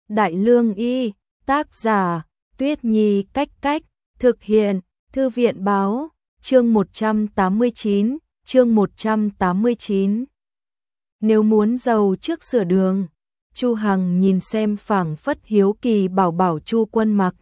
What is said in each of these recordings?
Đại Lương Y, tác giả, Tuyết Nhi Cách Cách, thực hiện, Thư viện Báo, chương 189, chương 189. Nếu muốn giàu trước sửa đường, Chu Hằng nhìn xem phảng phất hiếu kỳ bảo bảo Chu Quân Mặc.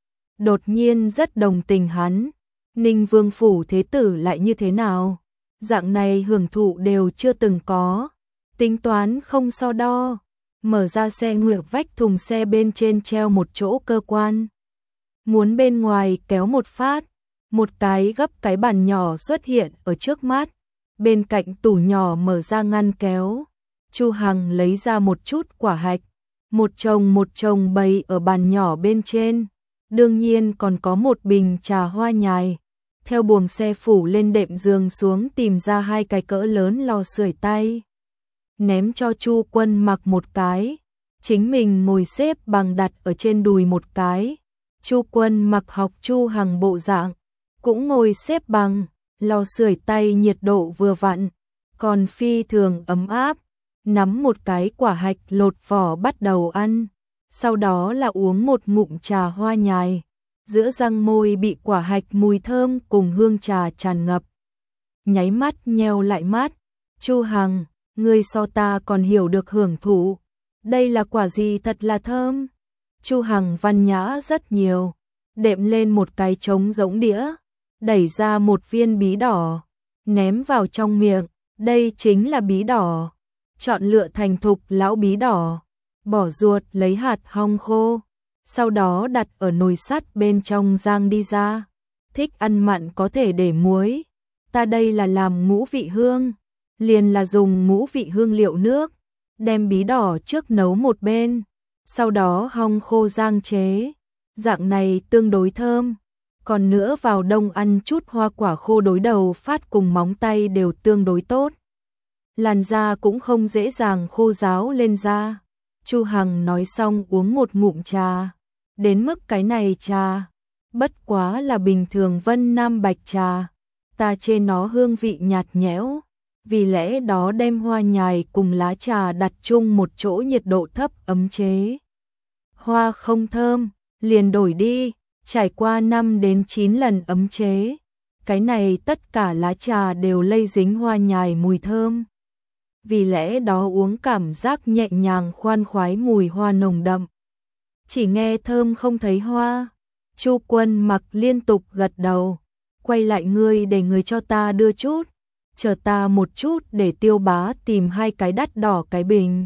Đột nhiên rất đồng tình hắn, Ninh Vương phủ thế tử lại như thế nào? Dạng này hưởng thụ đều chưa từng có, tính toán không so đo. Mở ra xe ngựa, vách thùng xe bên trên treo một chỗ cơ quan. Muốn bên ngoài kéo một phát, một cái gấp cái bàn nhỏ xuất hiện ở trước mắt. Bên cạnh tủ nhỏ mở ra ngăn kéo, Chu Hằng lấy ra một chút quả hạch, một chồng bày ở bàn nhỏ bên trên. Đương nhiên còn có một bình trà hoa nhài. Theo buồng xe phủ lên đệm giường xuống tìm ra hai cái cỡ lớn lò sưởi tay. Ném cho Chu Quân Mặc một cái, chính mình ngồi xếp bằng đặt ở trên đùi một cái. Chu Quân Mặc học Chu Hằng bộ dạng, cũng ngồi xếp bằng, lò sưởi tay nhiệt độ vừa vặn, còn phi thường ấm áp, nắm một cái quả hạch lột vỏ bắt đầu ăn, sau đó là uống một ngụm trà hoa nhài, giữa răng môi bị quả hạch mùi thơm cùng hương trà tràn ngập. Nháy mắt nheo lại mắt, Chu Hằng, ngươi so ta còn hiểu được hưởng thụ, đây là quả gì thật là thơm. Chu Hằng văn nhã rất nhiều, đệm lên một cái trống rỗng đĩa, đẩy ra một viên bí đỏ, ném vào trong miệng, đây chính là bí đỏ, chọn lựa thành thục lão bí đỏ, bỏ ruột lấy hạt hong khô, sau đó đặt ở nồi sắt bên trong rang đi ra. Thích ăn mặn có thể để muối, ta đây là làm ngũ vị hương, liền là dùng ngũ vị hương liệu nước, đem bí đỏ trước nấu một bên, sau đó hong khô rang chế, dạng này tương đối thơm. Còn nữa vào đông ăn chút hoa quả khô đối đầu phát cùng móng tay đều tương đối tốt. Làn da cũng không dễ dàng khô ráo lên da. Chu Hằng nói xong uống một ngụm trà. Đến mức cái này trà, bất quá là bình thường Vân Nam bạch trà. Ta chê nó hương vị nhạt nhẽo, vì lẽ đó đem hoa nhài cùng lá trà đặt chung một chỗ nhiệt độ thấp ấm chế. Hoa không thơm, liền đổi đi. Trải qua 5 đến 9 lần ấm chế, cái này tất cả lá trà đều lây dính hoa nhài mùi thơm. Vì lẽ đó uống cảm giác nhẹ nhàng khoan khoái, mùi hoa nồng đậm. Chỉ nghe thơm không thấy hoa. Chu Quân Mặc liên tục gật đầu, quay lại, ngươi để người cho ta đưa chút, chờ ta một chút để Tiêu Bá tìm hai cái đắt đỏ cái bình.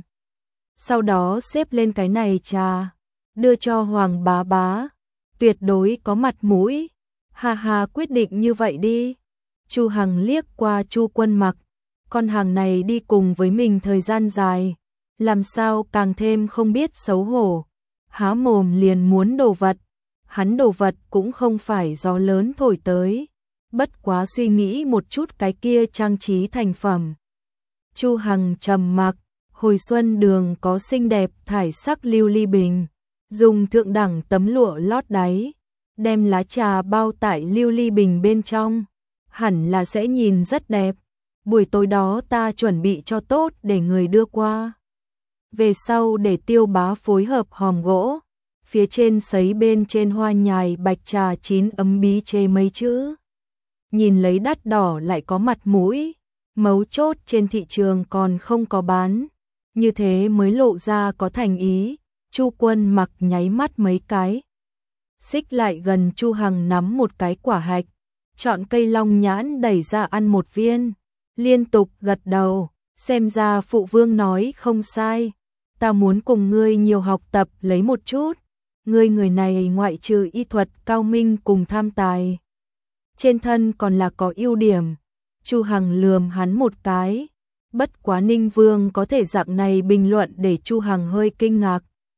Sau đó xếp lên cái này trà, đưa cho Hoàng bá bá. Tuyệt đối có mặt mũi. Ha ha, quyết định như vậy đi. Chu Hằng liếc qua Chu Quân Mặc, con hàng này đi cùng với mình thời gian dài, làm sao càng thêm không biết xấu hổ, há mồm liền muốn đồ vật. Hắn đồ vật cũng không phải gió lớn thổi tới, bất quá suy nghĩ một chút cái kia trang trí thành phẩm. Chu Hằng trầm mặc, hồi xuân đường có xinh đẹp thải sắc lưu ly bình, dùng thượng đẳng tấm lụa lót đáy, đem lá trà bao tại lưu ly bình bên trong, hẳn là sẽ nhìn rất đẹp. Buổi tối đó ta chuẩn bị cho tốt để người đưa qua. Về sau để Tiêu Bá phối hợp hòm gỗ, phía trên sấy bên trên hoa nhài bạch trà chín ấm bí chê mấy chữ. Nhìn lấy đắt đỏ lại có mặt mũi, mấu chốt trên thị trường còn không có bán, như thế mới lộ ra có thành ý. Chu Quân Mặc nháy mắt mấy cái, xích lại gần Chu Hằng nắm một cái quả hạch, chọn cây long nhãn đẩy ra ăn một viên, liên tục gật đầu, xem ra phụ vương nói không sai, ta muốn cùng ngươi nhiều học tập lấy một chút, ngươi người này ngoại trừ y thuật cao minh cùng tham tài, trên thân còn là có ưu điểm. Chu Hằng lườm hắn một cái, bất quá Ninh Vương có thể dạng này bình luận để Chu Hằng hơi kinh ngạc.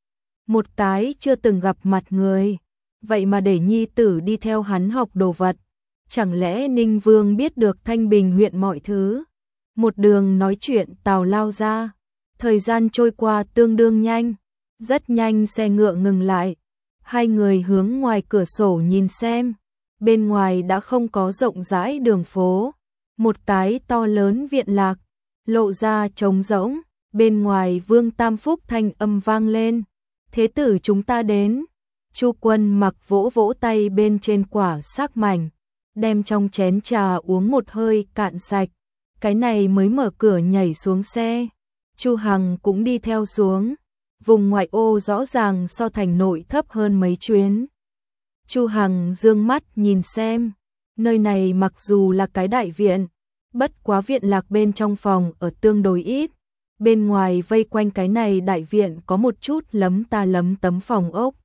Một cái chưa từng gặp mặt người, vậy mà để nhi tử đi theo hắn học đồ vật. Chẳng lẽ Ninh Vương biết được Thanh Bình huyện mọi thứ? Một đường nói chuyện tào lao ra, thời gian trôi qua tương đương nhanh, rất nhanh xe ngựa ngừng lại. Hai người hướng ngoài cửa sổ nhìn xem, bên ngoài đã không có rộng rãi đường phố, một cái to lớn viện lạc, lộ ra trống rỗng, bên ngoài Vương Tam Phúc thanh âm vang lên. Thế tử chúng ta đến. Chu Quân Mặc vỗ vỗ tay bên trên quả xác mảnh, đem trong chén trà uống một hơi cạn sạch, cái này mới mở cửa nhảy xuống xe. Chu Hằng cũng đi theo xuống, vùng ngoại ô rõ ràng so thành nội thấp hơn mấy chuyến. Chu Hằng dương mắt nhìn xem, nơi này mặc dù là cái đại viện, bất quá viện lạc bên trong phòng ở tương đối ít, bên ngoài vây quanh cái này đại viện có một chút lấm ta lấm tấm phòng ốc,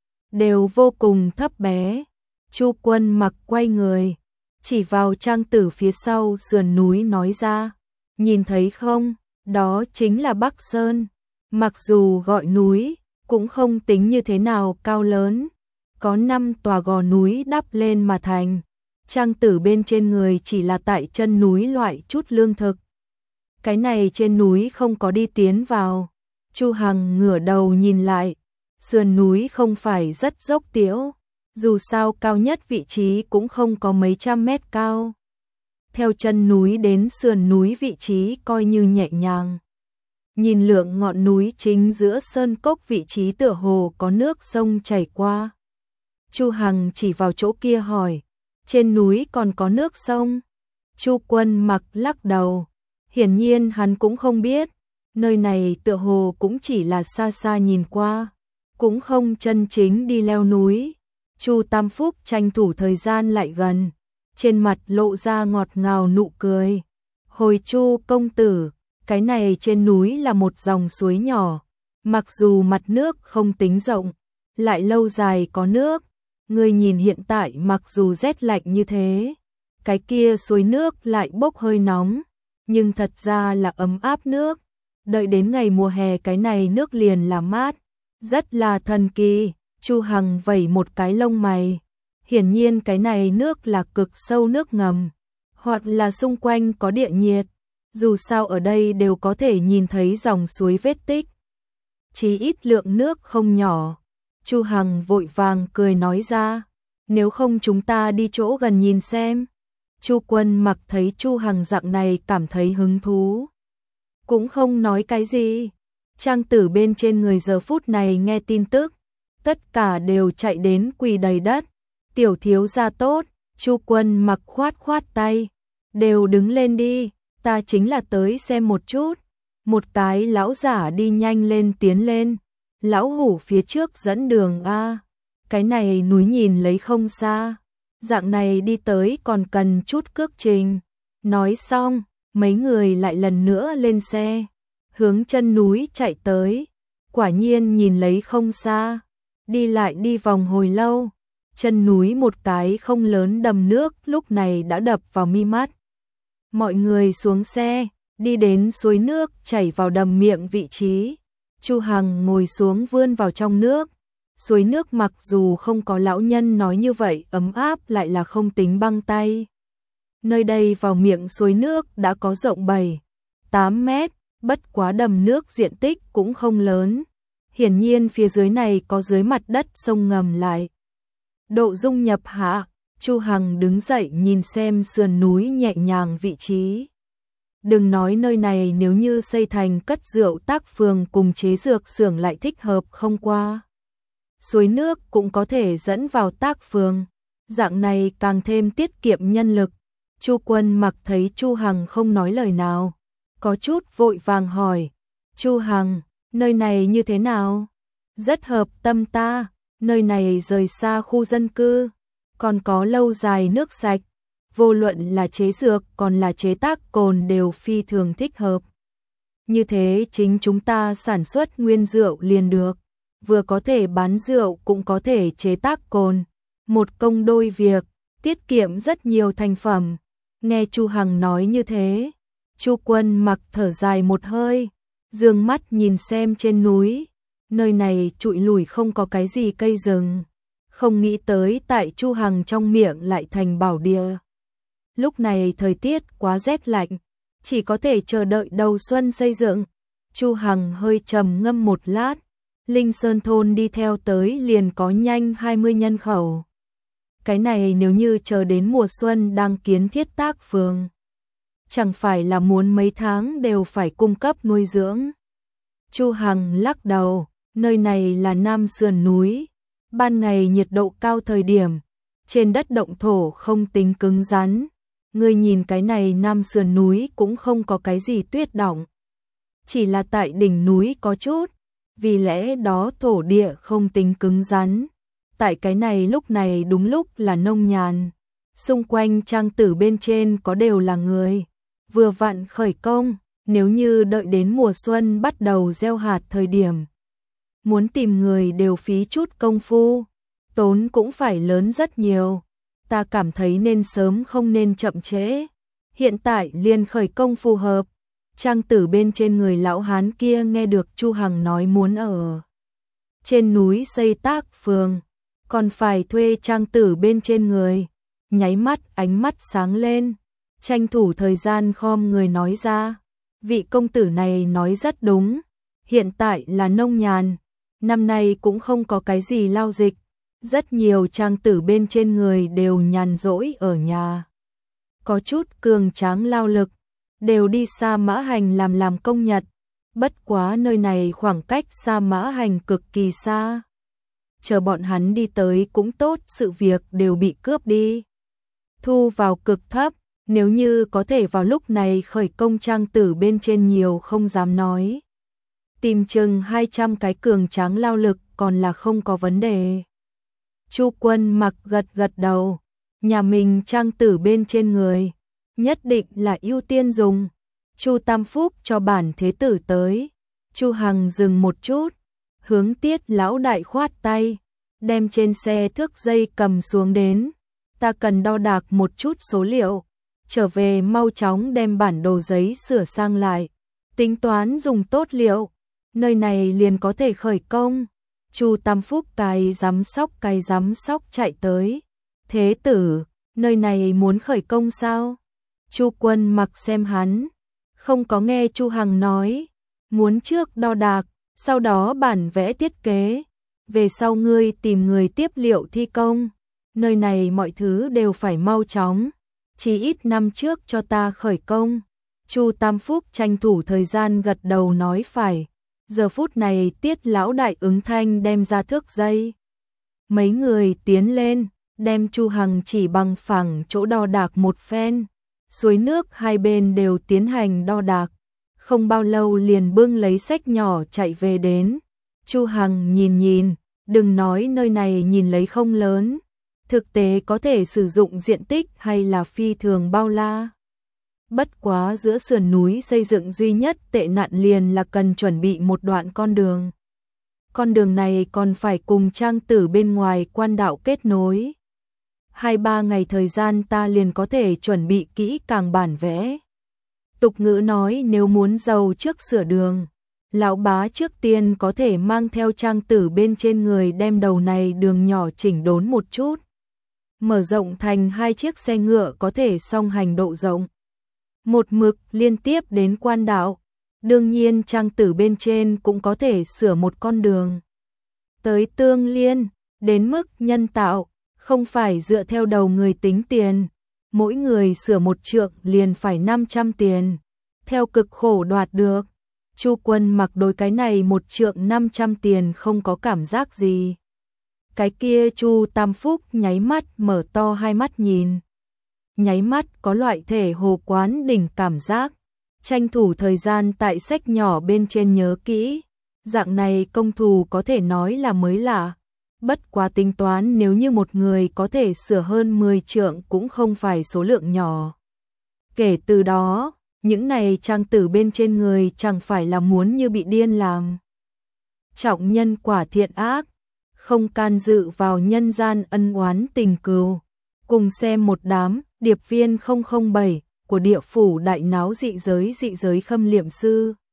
đều vô cùng thấp bé. Chu Quân Mặc quay người, chỉ vào trang tử phía sau sườn núi nói ra, nhìn thấy không, đó chính là Bắc Sơn, mặc dù gọi núi, cũng không tính như thế nào cao lớn, có 5 tòa gò núi đắp lên mà thành. Trang tử bên trên người chỉ là tại chân núi loại chút lương thực. Cái này trên núi không có đi tiến vào. Chu Hằng ngửa đầu nhìn lại, sườn núi không phải rất dốc tiễu, dù sao cao nhất vị trí cũng không có mấy trăm mét cao. Theo chân núi đến sườn núi vị trí coi như nhẹ nhàng. Nhìn lượng ngọn núi chính giữa sơn cốc vị trí tựa hồ có nước sông chảy qua. Chu Hằng chỉ vào chỗ kia hỏi, trên núi còn có nước sông? Chu Quân Mặc lắc đầu, hiển nhiên hắn cũng không biết, nơi này tựa hồ cũng chỉ là xa xa nhìn qua, cũng không chân chính đi leo núi. Chu Tam Phúc tranh thủ thời gian lại gần, trên mặt lộ ra ngọt ngào nụ cười. Hồi Chu công tử, cái này trên núi là một dòng suối nhỏ, mặc dù mặt nước không tính rộng, lại lâu dài có nước. Ngươi nhìn hiện tại mặc dù rét lạnh như thế, cái kia suối nước lại bốc hơi nóng, nhưng thật ra là ấm áp nước. Đợi đến ngày mùa hè cái này nước liền là mát, rất là thần kỳ. Chu Hằng vẩy một cái lông mày, hiển nhiên cái này nước là cực sâu nước ngầm, hoặc là xung quanh có địa nhiệt, dù sao ở đây đều có thể nhìn thấy dòng suối vết tích. Chỉ ít lượng nước không nhỏ. Chu Hằng vội vàng cười nói ra, nếu không chúng ta đi chỗ gần nhìn xem. Chu Quân Mặc thấy Chu Hằng dạng này cảm thấy hứng thú, cũng không nói cái gì. Trang tử bên trên người giờ phút này nghe tin tức, tất cả đều chạy đến quỳ đầy đất. Tiểu thiếu gia tốt. Chu Quân Mặc khoát khoát tay, đều đứng lên đi, ta chính là tới xem một chút. Một cái lão giả đi nhanh lên tiến lên, lão hủ phía trước dẫn đường a. Cái này núi nhìn lấy không xa, dạng này đi tới còn cần chút cước trình. Nói xong, mấy người lại lần nữa lên xe, hướng chân núi chạy tới. Quả nhiên nhìn lấy không xa, đi lại đi vòng hồi lâu, chân núi một cái không lớn đầm nước lúc này đã đập vào mi mắt. Mọi người xuống xe, đi đến suối nước chảy vào đầm miệng vị trí. Chu Hằng ngồi xuống vươn vào trong nước. Suối nước mặc dù không có lão nhân nói như vậy ấm áp lại là không tính băng tay. Nơi đây vào miệng suối nước đã có rộng 7-8 mét, bất quá đầm nước diện tích cũng không lớn. Hiển nhiên phía dưới này có dưới mặt đất sông ngầm lại. Độ dung nhập hạ, Chu Hằng đứng dậy nhìn xem sườn núi nhẹ nhàng vị trí. Đừng nói nơi này nếu như xây thành cất rượu tác phường cùng chế dược xưởng lại thích hợp không qua. Suối nước cũng có thể dẫn vào tác phường, dạng này càng thêm tiết kiệm nhân lực. Chu Quân Mặc thấy Chu Hằng không nói lời nào, có chút vội vàng hỏi, Chu Hằng, nơi này như thế nào? Rất hợp tâm ta, nơi này rời xa khu dân cư, còn có lâu dài nước sạch, vô luận là chế dược còn là chế tác cồn đều phi thường thích hợp. Như thế chính chúng ta sản xuất nguyên rượu liền được, vừa có thể bán rượu cũng có thể chế tác cồn, một công đôi việc, tiết kiệm rất nhiều thành phẩm. Nghe Chu Hằng nói như thế, Chu Quân Mặc thở dài một hơi, dương mắt nhìn xem trên núi, nơi này trụi lủi không có cái gì cây rừng, không nghĩ tới tại Chu Hằng trong miệng lại thành bảo địa. Lúc này thời tiết quá rét lạnh, chỉ có thể chờ đợi đầu xuân xây dựng. Chu Hằng hơi trầm ngâm một lát, Linh Sơn thôn đi theo tới liền có nhanh 20 nhân khẩu. Cái này nếu như chờ đến mùa xuân đang kiến thiết tác phường, chẳng phải là muốn mấy tháng đều phải cung cấp nuôi dưỡng. Chu Hằng lắc đầu, Nơi này là Nam sườn núi, ban ngày nhiệt độ cao thời điểm, trên đất động thổ không tính cứng rắn. Ngươi nhìn cái này Nam sườn núi cũng không có cái gì tuyết đọng, chỉ là tại đỉnh núi có chút, vì lẽ đó thổ địa không tính cứng rắn. Tại cái này lúc này đúng lúc là nông nhàn, xung quanh trang tử bên trên có đều là người, vừa vặn khởi công, nếu như đợi đến mùa xuân bắt đầu gieo hạt thời điểm, muốn tìm người đều phí chút công phu, tốn cũng phải lớn rất nhiều. Ta cảm thấy nên sớm không nên chậm trễ, hiện tại liền khởi công phù hợp. Trang tử bên trên người lão hán kia nghe được Chu Hằng nói muốn ở trên núi xây tác phường, còn phải thuê trang tử bên trên người, nháy mắt ánh mắt sáng lên, tranh thủ thời gian khom người nói ra, vị công tử này nói rất đúng, hiện tại là nông nhàn, năm nay cũng không có cái gì lao dịch, rất nhiều trang tử bên trên người đều nhàn rỗi ở nhà, có chút cường tráng lao lực, đều đi Sa Mã Hành làm công nhật, bất quá nơi này khoảng cách Sa Mã Hành cực kỳ xa. Chờ bọn hắn đi tới cũng tốt, sự việc đều bị cướp đi. Thu vào cực thấp, nếu như có thể vào lúc này khởi công trang tử bên trên nhiều không dám nói. Tìm chừng 200 cái cường tráng lao lực còn là không có vấn đề. Chu Quân Mặc gật đầu, nhà mình trang tử bên trên người, nhất định là ưu tiên dùng. Chu Tam Phúc cho bản thế tử tới. Chu Hằng dừng một chút, hướng Tiết lão đại khoát tay, đem trên xe thước dây cầm xuống đến. Ta cần đo đạc một chút số liệu, trở về mau chóng đem bản đồ giấy sửa sang lại, tính toán dùng tốt liệu, nơi này liền có thể khởi công. Chu Tam Phúc cái giám sóc chạy tới. Thế tử, nơi này muốn khởi công sao? Chu Quân Mặc xem hắn, không có nghe Chu Hằng nói, muốn trước đo đạc, sau đó bản vẽ thiết kế, về sau ngươi tìm người tiếp liệu thi công, nơi này mọi thứ đều phải mau chóng, chỉ ít năm trước cho ta khởi công. Chu Tam Phúc tranh thủ thời gian gật đầu nói phải. Giờ phút này Tiết lão đại ứng thanh đem ra thước dây. Mấy người tiến lên, đem Chu Hằng chỉ bằng phẳng chỗ đo đạc một phen. Suối nước hai bên đều tiến hành đo đạc. Không bao lâu liền bưng lấy sách nhỏ chạy về đến. Chu Hằng nhìn, đừng nói nơi này nhìn lấy không lớn. Thực tế có thể sử dụng diện tích hay là phi thường bao la. Bất quá giữa sườn núi xây dựng duy nhất tệ nạn liền là cần chuẩn bị một đoạn con đường. Con đường này còn phải cùng trang tử bên ngoài quan đạo kết nối. 2-3 ngày thời gian ta liền có thể chuẩn bị kỹ càng bản vẽ. Tục ngữ nói nếu muốn giàu trước sửa đường, lão bá trước tiên có thể mang theo trang tử bên trên người đem đầu này đường nhỏ chỉnh đốn một chút. Mở rộng thành 2 chiếc xe ngựa có thể song hành độ rộng. Một mực liên tiếp đến quan đạo, đương nhiên trang tử bên trên cũng có thể sửa một con đường. Tới Tương Liên, đến mức nhân tạo, không phải dựa theo đầu người tính tiền, mỗi người sửa một trượng liền phải 500 tiền, theo cực khổ đoạt được. Chu Quân Mặc đối cái này một trượng 500 tiền không có cảm giác gì. Cái kia Chu Tam Phúc nháy mắt mở to hai mắt nhìn. Nháy mắt có loại thể hồ quán đỉnh cảm giác, tranh thủ thời gian tại sách nhỏ bên trên nhớ kỹ, dạng này công thù có thể nói là mới lạ, bất quá tính toán nếu như một người có thể sửa hơn 10 trượng cũng không phải số lượng nhỏ. Kể từ đó, những này trang tử bên trên người chẳng phải là muốn như bị điên làm. Trọng nhân quả thiện ác, không can dự vào nhân gian ân oán tình cừu. Cùng xem một đám điệp viên 007 của địa phủ đại náo dị giới khâm liệm sư.